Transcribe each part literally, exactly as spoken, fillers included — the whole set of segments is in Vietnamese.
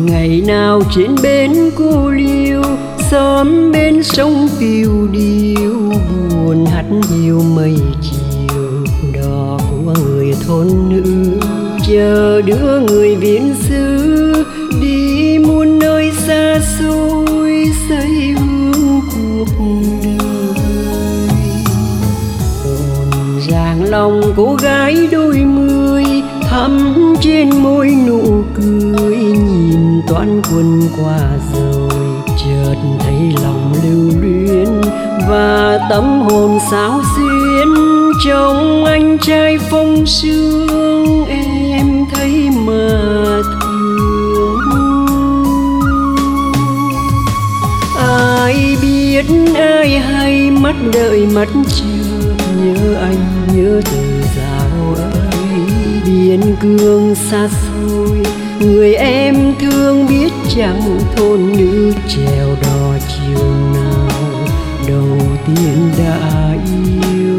Ngày nào trên bến cô liêu, xóm bên sông tiêu điêu, buồn hắt hiu mây chiều, đò của người thôn nữ chờ đưa người viễn xứ đi muôn nơi xa xôi, xây hương cuộc đời. Rộn ràng lòng cô gái đôi mươi, thắm trên môi nụ cười, nhìn toán quân qua rồi chợt thấy lòng lưu luyến và tâm hồn xáo xuyến. Trong anh trai phong sương em thấy mà thương. Ai biết ai hay mắt đợi mắt chờ, nhớ anh nhớ từ dạo ấy biên cương xa xôi. Người em thương biết chẳng thôn nữ chèo đò chiều nào đầu tiên đã yêu.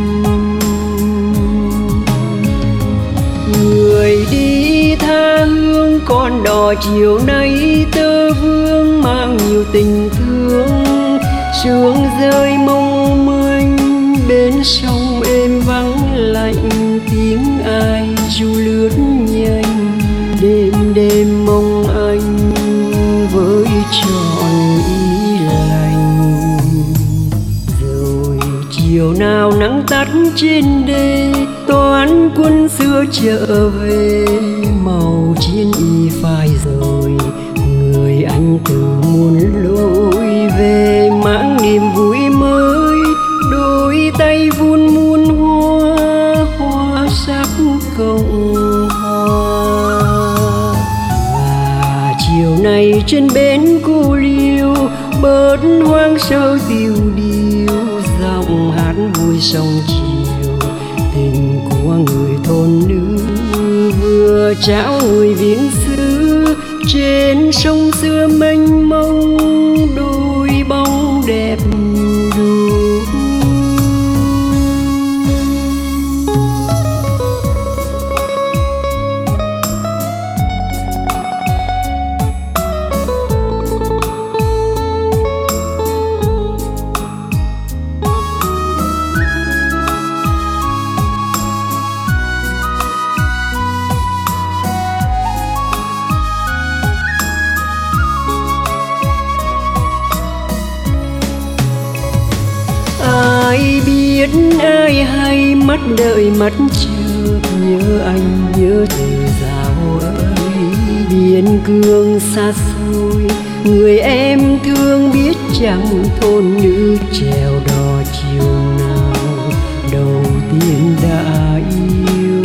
Người đi tha hương con đò chiều nay tơ vương mang nhiều tình thương. Sương rơi mong manh bên sông êm vắng lạnh, tiếng ai ru lướt nhanh. Đêm đêm mong anh với trọn ý lành. Rồi chiều nào nắng tắt trên đê, toán quân xưa trở về. Màu chiến y phai rồi, người anh từ muôn lối về, mang niềm vui mới. Đôi tay vun muôn hoa, hoa sắc cộng hòa. Và chiều nay trên bến cô liêu, bớt hoang sơ tiêu điêu, giọng hát vui sông chiều. Tình của người thôn nữ vừa trao người viễn xứ, trên sông xưa mênh mông đôi bóng đẹp đu. Ai biết ai hay mắt đợi mắt chờ, nhớ anh nhớ từ dạo ấy biên cương xa xôi. Người em thương biết chẳng thôn nữ chèo đò chiều nào đầu tiên đã yêu.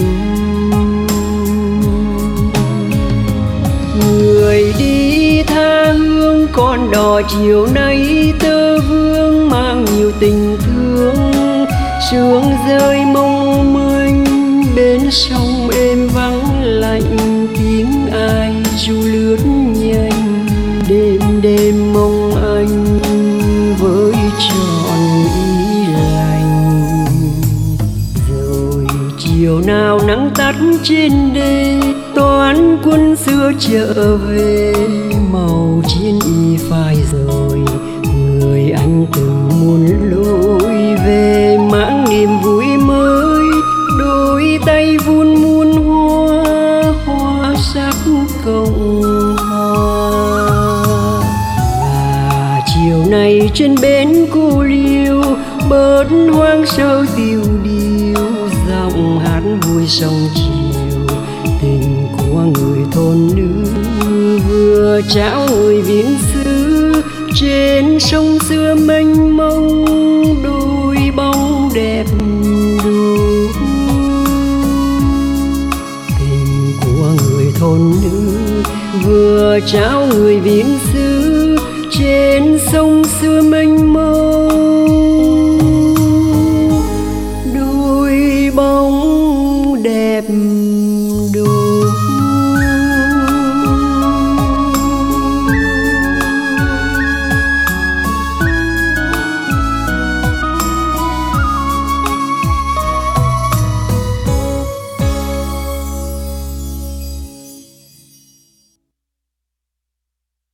Người đi tha hương con đò chiều nay tơ vương mang nhiều tình thương. Sương rơi mong manh bên sông êm vắng lạnh, tiếng ai ru lướt nhanh. Đêm đêm mong anh với trọn ý lành. Rồi chiều nào nắng tắt trên đê, toán quân xưa trở về. Màu chiến y phai rồi, người anh từ muôn lối về, mang niềm vui mới. Đôi tay vun muôn hoa, hoa sắc cộng hòa. Và chiều nay trên bến cô liêu, bớt hoang sơ tiêu điêu, giọng hát vui sông chiều. Tình của người thôn nữ vừa trao người viễn xứ, trên sông xưa mênh mông đôi bóng đẹp đu. Tình của người thôn nữ vừa trao người viễn xứ, trên sông xưa mênh mông